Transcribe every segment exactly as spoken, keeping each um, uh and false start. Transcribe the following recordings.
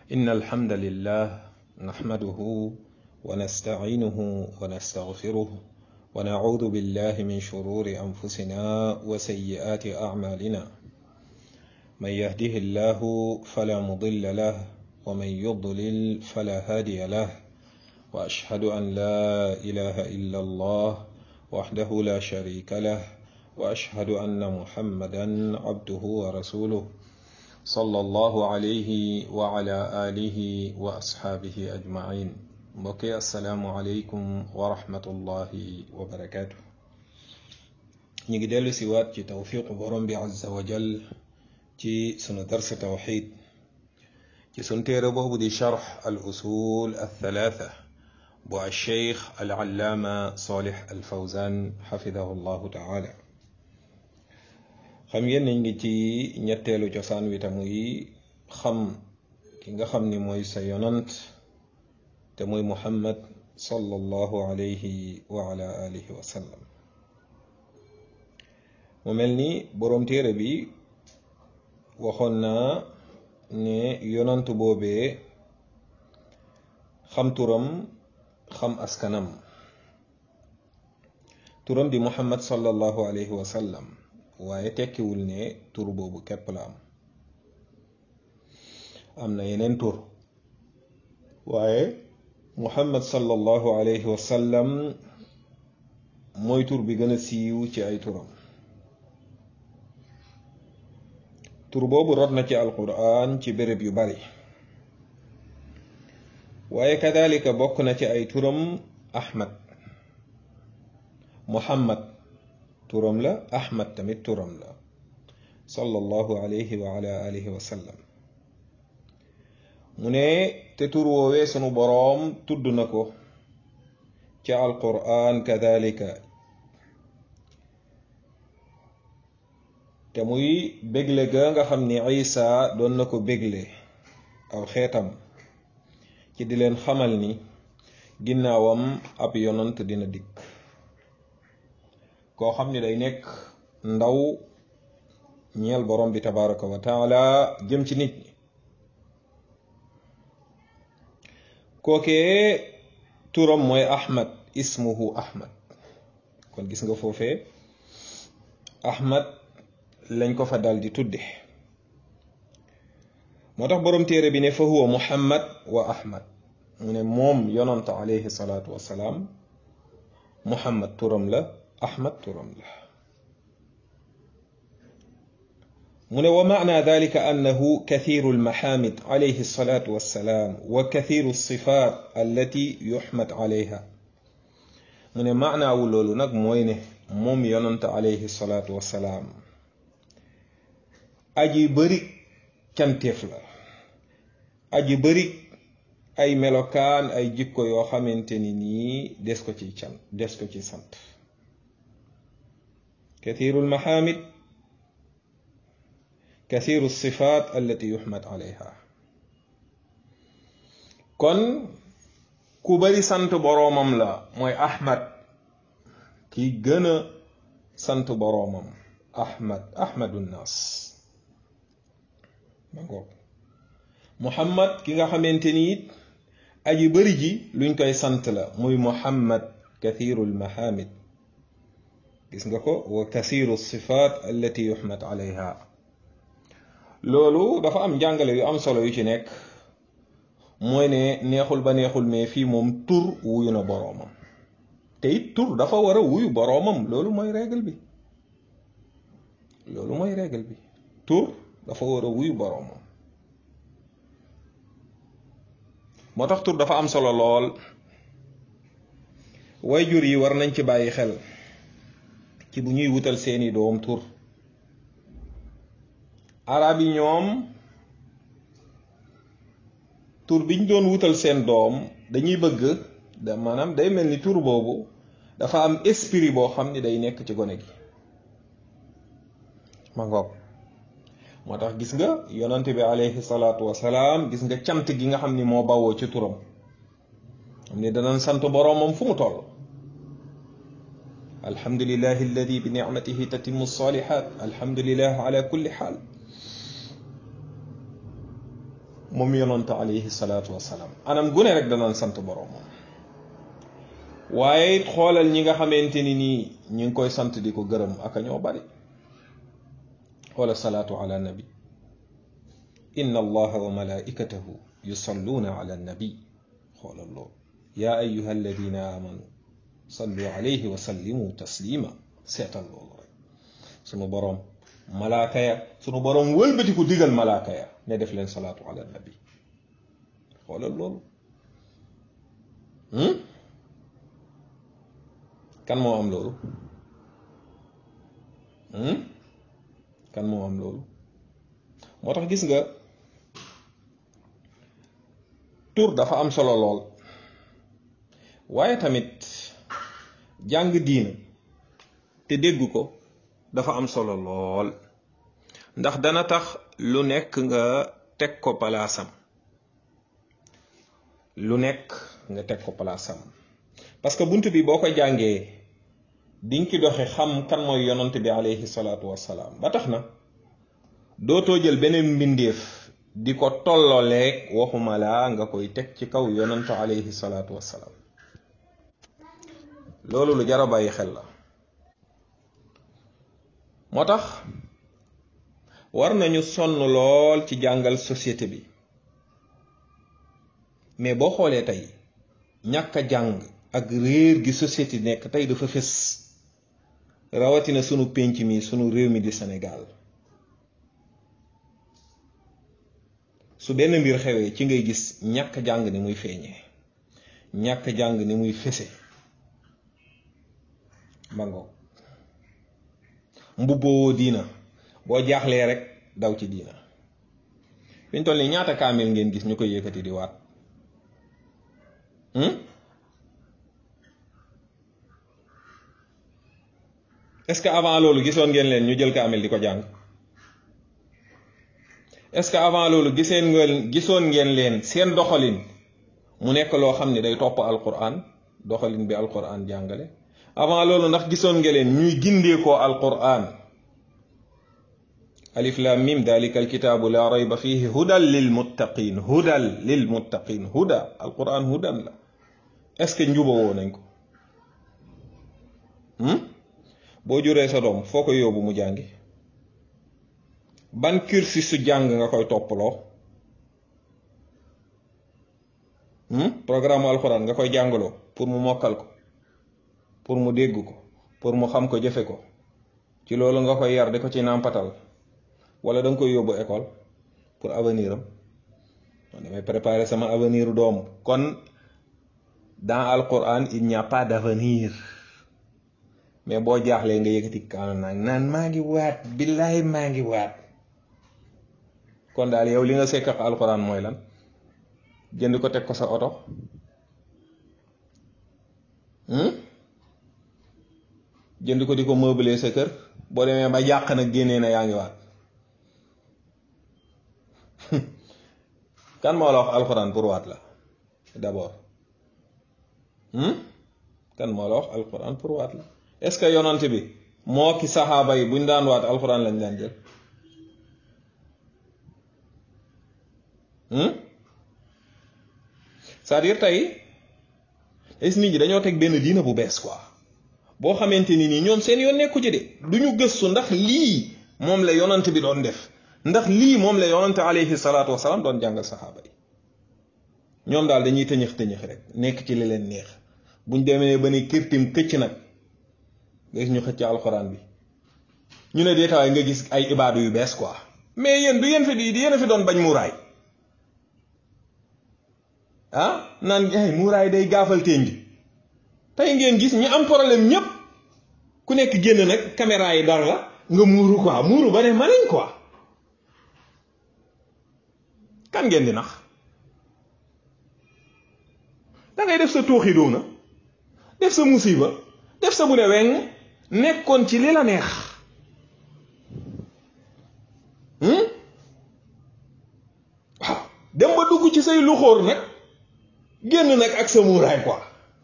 إن الحمد لله نحمده ونستعينه ونستغفره ونعوذ بالله من شرور أنفسنا وسيئات أعمالنا من يهده الله فلا مضل له ومن يضلل فلا هادي له وأشهد أن لا إله إلا الله وحده لا شريك له وأشهد أن محمدا عبده ورسوله صلى الله عليه وعلى آله وأصحابه أجمعين بقي السلام عليكم ورحمة الله وبركاته نجدل سوات في توفيق برم عز وجل في سنة درس توحيد في سنة ربه دي شرح الأصول الثلاثة بو الشيخ العلامة صالح الفوزان حفظه الله تعالى xam ngeen nañ ngi ci ñetteelu cosaan wi te muy xam ki nga xam ni mooy sa yonant te muy muhammad sallallahu alayhi wa ala alihi wa sallam mu mel ni boroom téere bi waxoon naa ne yonant boobee xam turam xam askanam turam di muhammad sallallahu alayhi wa sallam waaye tekkiwul ne tur boobu képp la am am na yeneen tur waaye muhammad sallallahu alayhi wa sallam mooy tur bi gën a siiw ci ay turam tur boobu rot na ci alquran ci béréb yu bari waaye kadalika bokk na ci ay turam ahmad muhammad turam la ahmad tamit turam la sallallahu alayhi wa ala alihi wa sallam mu ne te tur woowee sunu boroom tudd na ko ci alquran kadalika te muy bégle ga nga xam ni isa doon na ko bégle aw xeetam ci di leen xamal ni ginnaawam ab yonant dina dikk koo xam ni day nekk ndaw ñeel borom bi tabaraka wa taala jëm ci nit ñi kookee turam mooy ahmad ismuhu ahmad kon gis nga foofee ahmad lañ ko fa dal di tudde moo tax borom téere bi ne fa huwa muhammad wa ahmad mu ne moom yonant alayhi salaatu wassalaam muhammad turam la ahmad turam la mu ne wa maana dalika annahu kathiru almahamid alayhi salatu wassalam wa kathiru alsifat allati yuhmad alayha mu ne maanaawu loolu nag mooy ne moom yonante alayhi salatu wassalaam aji bëri canteef la aji bëri ay melokaan ay jikko yoo xamante ni nii des ko ci can des ko ci sant كثير المحامد كثير الصفات التي يحمد عليها كن كبري سانت برومم لا موي احمد كي گنا سانت برومم احمد احمد الناس مانغو محمد كيغا خامتيني اجي بري جي لوñ koy sant la muy محمد كثير المحامد gis nga ko wa kasiru sifaat allati yuhmad alayha loolu dafa am njàngale yu am solo yu ci nekk mooy ne neexul ba neexul mais fii moom tur wuyu na boroomam te it tur dafa war a wuyu boroomam loolu mooy règle bi loolu mooy règle bi tur dafa war a wuyu boroomam moo tax tur dafa am solo lool waajur yi war nañ ci bàyyi xel ci bu ñuy wutal seeni doom tur arab yi ñoom tur biñ doon wutal seen doom dañuy bëgg da maanaam day mel ni tur boobu dafa am esprit boo xam ni day nekk ci gone gi ma ngoog moo tax gis nga yonante bi alayhi salaatu wasalaam gis nga cant gi nga xam ni moo bawoo ci turam xam ni danañ sant boroomam fu mu toll الحمد لله الذي بنعمته تتم الصالحات الحمد لله على كل حال moom yonante alayhi salaatu wasalaam anam gune rek danaan sant boroomam. waaye it xoolal ñi nga xamante ni nii ñi ngi koy sant di ko gërëm ak a ñoo bari. xoolal salaatu ala nabi inna allaha wa malaikatahu yusalluuna ala nabi. xoolal loolu yaa ayuha alladina amanu sallu alayhi wa sallimu taslima. seetal loolu rek sunu boroom malaaka ya sunu boroom wëlbati ko digal malaaka ya ne def leen salaatu ala nabi. xoolal loolu kan moo am loolu kan moo am loolu moo tax gis nga tur dafa am solo lool waaye tamit jàng diina te dégg ko dafa am solo lool ndax dana tax lu nekk nga teg ko palaasam lu nekk nga teg ko palaasam parce que bunt bi boo ko jàngee dinga ki doxe xam kan mooy yonant bi alayhi salaatu wassalaam ba tax na dootoo jël beneen mbindeef di ko tollooleeg waxuma laa nga koy teg ci kaw yonantu alayhi salaatu wassalaam. loolu lu jar a bàyyi xel la moo tax war nañu sonn lool ci jàngal société bi mais boo xoolee tey ñàkk a jàng ak réer gi société nekk tey dafa fës rawatina sunu pénc mi sunu réew mi di Sénégal. su benn mbir xewee ci ngay gis ñàkk jàng ni muy feeñee ñàkk jàng ni muy fese mango mbubboo diina boo jaaxlee rek daw ci diina fi ñu toll nii ñaata kaamil ngeen gis ñu koy yëkkati di waat est-ce que avant loolu gisoon ngeen leen ñu jël kaamil di ko jàng est-ce que avant loolu giseen ngeen gisoon ngeen leen seen doxalin mu nekk loo xam ne day topp alquran doxalin bi alquran jàngale avant loolu ndax gisoon ngeen leen ñuy gindeekoo alquran alif lam mim dalika alkitaabu la rayba fihi hudan lil muttaqin hudan lil muttaqin huda alquran hudan la est-ce que njubawoo nañ ko boo juree sa doom foo koy yóbbu mu jàngi ban cursus su jàng nga koy toppaloo programme alxuraan nga koy jàngaloo pour mu mokkal ko pour mu dégg ko pour mu xam ko jëfe ko ci loolu nga koy yar di ko ci nàmpatal wala da nga koy yóbbu école pour avenir am man damay préparer sama avenir doom kon dans alxuraan il n'y a pas d'avenir mais boo jaaxlee nga yëkkati kaanu nag naan maa ngi waat billaay maa ngi waat kon daal yow li nga sekk ak alxuraan mooy lan jënd ko teg ko sa oto jënd ko di ko meubler sa kër boo demee ba yàq nag génnee na yaa ngi waat kan moo la wax alxuraan pour waat la d'abord kan moo la wax alxuraan pour waat la est-ce que yonante bi moo ki saxaaba yi buñ daan waat alxuraan lañ daan jël c'est-à-dire tey est nit ñi dañoo teg benn diina bu bees quoi boo xamante ni nii ñoom seen yoon nekku ci de du ñu gëstu ndax lii moom la yonante bi doon def ndax lii moom la yonante alayhi salaatu wasalaam doon jàngal saxaaba yi ñoom daal dañuy tëñëx tëñëx rek nekk ci li leen neex buñ demee ba ni kirtim këcc nag nga gis ñu xëcc alxuraan bi ñu ne deetawaay nga gis ay ibaadu yu bees quoi mais yéen du yéen fi di yéen a fi doon bañ muuraay ah naan ay muuraay day gaafal teen ji tey ngeen gis ñi am problème ñépp ku nekk génn nag caméra yi dar la nga muuru quoi muuru ba ne manañ quoi kan ngeen di nax da ngay def sa tooxi doona def sa musiba def sa bu ne weng nekkoon ci li la neex waaw dem ba dugg ci say luxóor nag génn nag ak sa muuraay quoi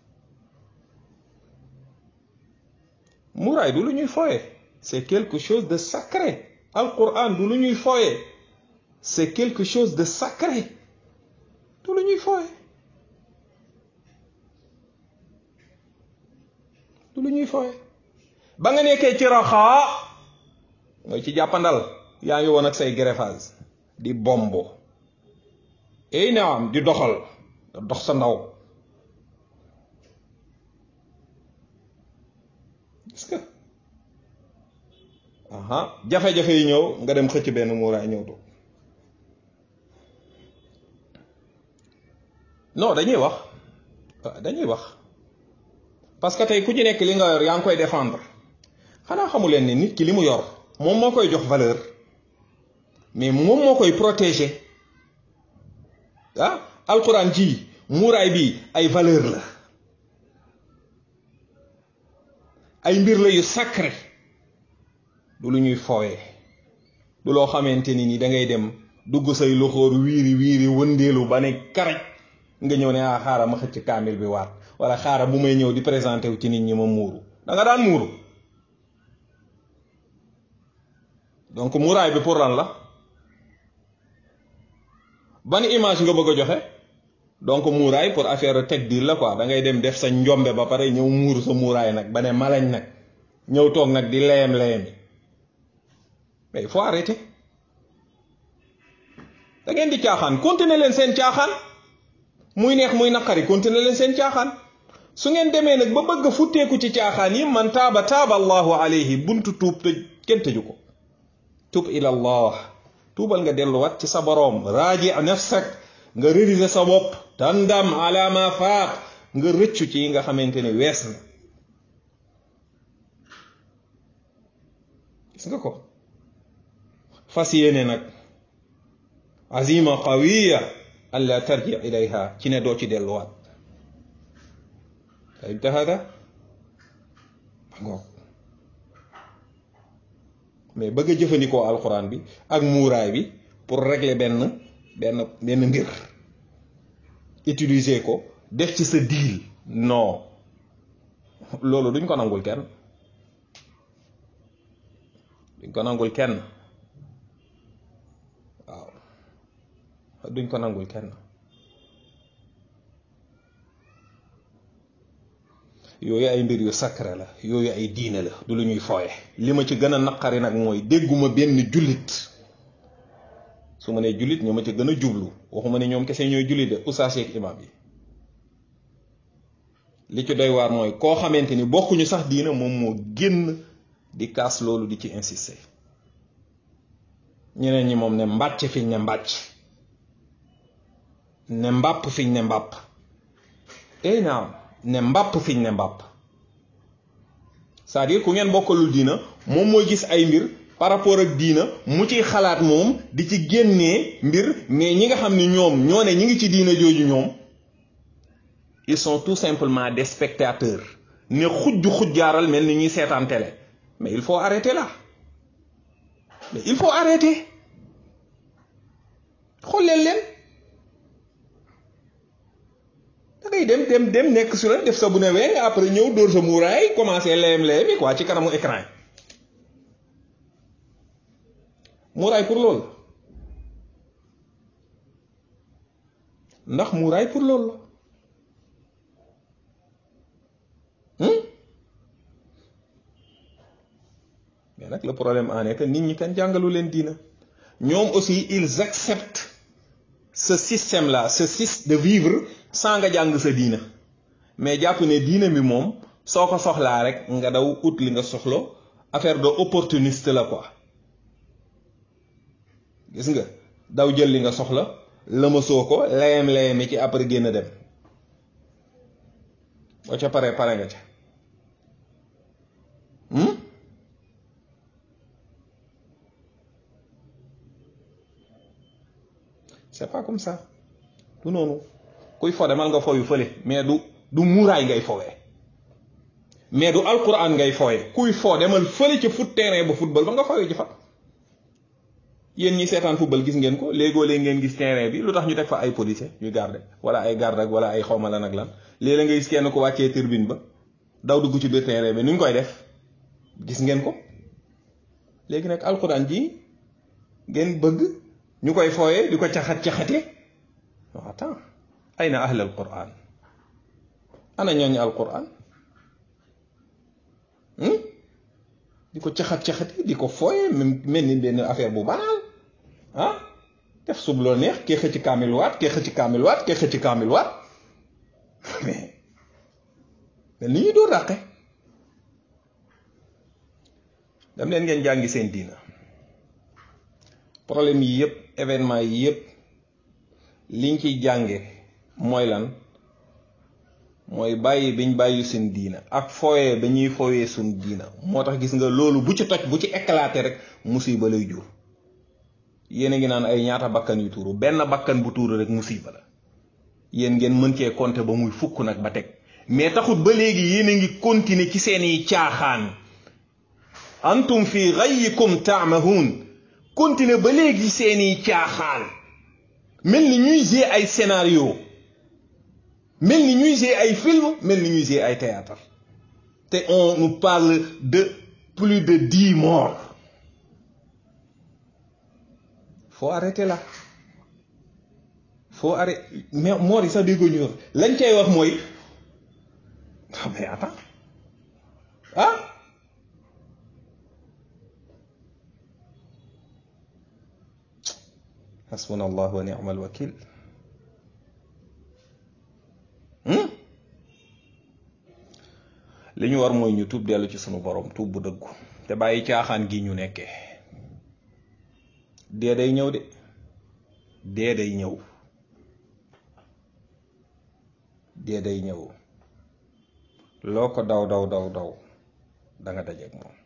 muuraay du lu ñuy foye c'est quelque chose de sacré alquran du lu ñuy foye c'est quelque chose de sacré du lu ñuy fooye du lu ñuy fooye ba nga nekkee ci raxaa mooy ci jàppandal yaa ngi woon ak say greffage di bombo ey naam di doxal da dox sa ndaw est-ce que aha jafe-jafe yi ñëw nga dem xëcc benn muuraay ñëw toog non dañuy wax dañuy wax parce que tey ku ci nekk li nga yor yaa ngi koy défendre xanaa xamu leen ni nit ki li mu yor moom moo koy jox valeur mais moom moo koy protéger ah alquran ji muuraay bi ay valeur la ay mbir la yu sacré du lu ñuy fooyee du loo xamante ni ni da ngay dem dugg say loxoor wiiri wiiri wëndeelu ba ne karaj nga ñëw ne ah xaaral ma xëcc kaamil bi waat wala xaaral bu may ñëw di présenté wu ci nit ñi ma muuru da nga daan muuru donc muuraay bi pour lan la ban image nga bëgg a joxe donc muuraay pour affaire teg diil la quoi da ngay dem def sa njombe ba pare ñëw muuru sa muuraay nag ba ne malañ nag ñëw toog nag di leyem leyemi mais il faut arrêter da ngeen di caaxaan continuer leen seen caaxaan muy neex muy naqari continuer leen seen caaxaan su ngeen demee nag ba bëgg futteeku ci caaxaan yi man taaba taaba allahu alayhi buntu tuub tëj kenn tëju ko tuub ila allah tuubal nga delluwaat ci sa boroom raaji nafsak nga réviser sa bopp tandam ala ma faat nga rëccu ci yi nga xamante ne wees na gis nga ko fas yéene nag azima qawiya an la tarji ilayha ci ne doo ci delluwaat fahimta hada ngoog mais bëgg a jëfandikoo alquran bi ak muuraay bi pour régler benn benn benn mbir utiliser ko def ci sa deal non loolu duñ ko nangul kenn duñ ko nangul kenn waaw duñ ko nangul kenn yooyu ay mbir yu sacré la yooyu ay diine la du lu ñuy fooye li ma ci gën a naqari nag mooy dégguma benn jullit su ma nee jullit ñoo ma ci gën a jublu waxuma ne ñoom kese ñooy jullit de oustaz ak imam yi li ci doy waar mooy koo xamante ni bokkuñu sax diine moom moo génn di kaas loolu di ci insister ñeneen ñi moom ne mbàcc fiñ ne mbàcc ne mbàpp fiñ ne mbàpp ey naam ne mbàpp fiñ ne mbàpp c'est-à-dire ku ngeen bokkalul diina moom mooy gis ay mbir par rapport ak diina mu ciy xalaat moom di ci génnee mbir mais ñi nga xam ne ñoom ñoo ne ñi ngi ci diina jooju ñoom ils sont tout simplement des spectateurs ne xujju xujjaaral mel ni ñuy seetaan télé mais il faut arrêter là mais il faut arrêter xool leen leen da ngay dem dem dem nekk su la def sa bu ne wee après ñëw dóor sa muuraay commencé leem leem yi quoi ci kanamu écran yi muuraay pour loolu ndax muuraay pour loolu la mais nag le problème en est que nit ñi kan jàngalu leen diina ñoom aussi ils acceptent ce système là ce système de vivre sans nga jàng sa diina mais jàpp ne diina bi moom soo ko soxlaa rek nga daw ut li nga soxla affaire de opportuniste la quoi gis nga daw jël li nga soxla lëmasoo ko layam layami ci après génn dem boo ca pare pare nga ca c'est pas comme ça du noonu kuy fo demal nga fo yu fële mais du du muuraay ngay fowee mais du alquran ngay fooye kuy fo demal fële ca foot terrain ba football ba nga fowee ci fa yéen ñi seetaan football gis ngeen ko léegoo léeg ngeen gis terrain bi lu tax ñu teg fa ay policier ñu garde wala ay garde ak wala ay xawma lan ak lan léeg-léeg nga gis kenn ko wàccee turbine ba daw dugg ci biir terrain bi nu ñu koy def gis ngeen ko léegi nag alquran ji ngeen bëgg ñu koy fooyee di ko caxat caxate non attends ayna ahli alquran ana ñooñu alquran di ko caxat-caxati di ko fooye mel ni benn affaire bu banal ah def sub loo neex kee xëcc kaamil waat kee xëcc kaamil waat kee xëcc kaamil waat mais mel ni ñuy doo dàqe. dam leen ngeen jàngi seen diina. problème yi yëpp événement yi yëpp liñ ciy jànge mooy lan mooy bàyyi biñ bàyyi suñ diina ak fooyee ba ñuy fooyee suñ diina moo tax gis nga loolu bu ci toj bu ci éclaté rek musiba lay jur. yéen a ngi naan ay ñaata bakkan yu tuuru benn bakkan bu tuuru rek musiba la yéen ngeen mën cee compter ba muy fukk nag ba teg mais taxut ba léegi yéen a ngi continuer ci seeni caaxaan antum fi ghayyikum ta'mahun continuer ba léegi seeni caaxaan mel ni ñuy jouer ay scénario mel ni ñuy jouer ay film mel ni ñuy jouer ay théâtre te on nous parle de plus de dix morts. faut arrêter là faut arrêter mais moor yi sax déggoo ñu wax lañ cay wax mooy mais attends ah hasbuna allah wa ni'mal wakil. li ñu war mooy ñu tuub dellu ci sunu borom tuub bu dëggu te bàyyi caaxaan gi ñu nekkee. dee day ñëw de dee day ñëw dee day ñëw loo ko daw daw daw daw da nga dajeeg moom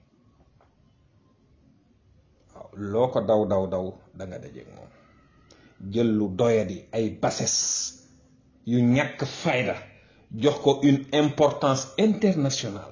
waaw loo ko daw daw daw da nga dajeeg moom jël lu doyadi ay bassesse yu ñàkk fayda jox ko une importance internationale.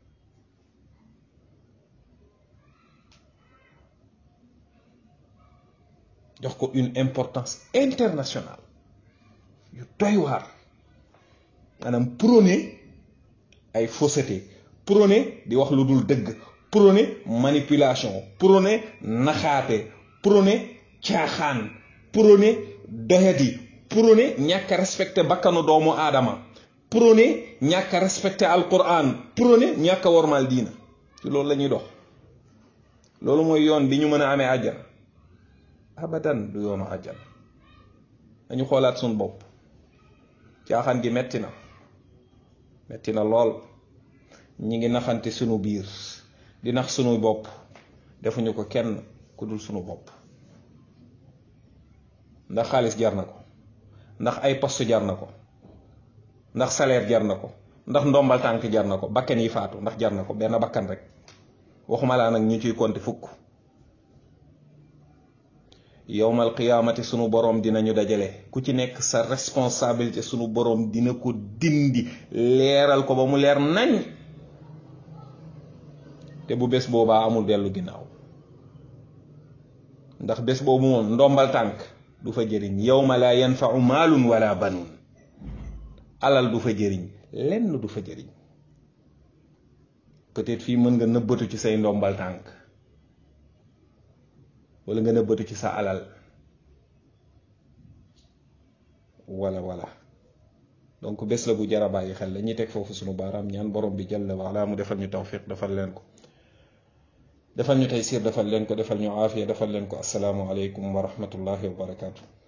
jox ko une importance internationale yu doy waar maanaam prôné ay fausseté prôné di wax lu dul dëgg prôné manipulation prôné naxaate prôné caaxaan prôné doyadi prôné ñàkk a respecté bakkanu doomu aadama prôné ñàkk a respecté alquran prôné ñàkk a wormal diina ci loolu la ñuy dox. loolu mooy yoon bi ñu mën a amee àjjana abadan du yoonu àjjana. dañu xoolaat suñu bopp caaxaan gi metti na metti na lool ñi ngi naxante sunu biir di nax sunu bopp defuñu ko kenn ku dul sunu bopp. ndax xaalis jar na ko ndax ay poste jar na ko ndax salaire jar na ko ndax ndombal tànk jar na ko bakkan yi faatu ndax jar na ko benn bakkan rek waxuma laa nag ñu ciy compter fukk. yowmal qiyaamati sunu boroom dinañu dajale ku ci nekk sa responsabilité sunu boroom dina ko dindi leeral ko ba mu leer nañ te bu bés boobaa amul dellu ginnaaw ndax bés boobu moom ndombal tànk du fa jëriñ yawma laa yanfa'u maalun wala banuun alal du fa jëriñ lenn du fa jëriñ. peut-être fii mën nga nëbbatu ci say ndombal tànk wala nga nëbbatu ci sa alal wala wala donc bés la bu jar a bàyyi xel la ñuy teg foofu sunu baaraam ñaan borom bi jalla wa ala mu defal ñu tawfiq defal leen ko defal ñu taysir defal leen ko defal ñu aafiya defal leen ko assalaamu aleykum wa rahmatullahi wa barakaatu.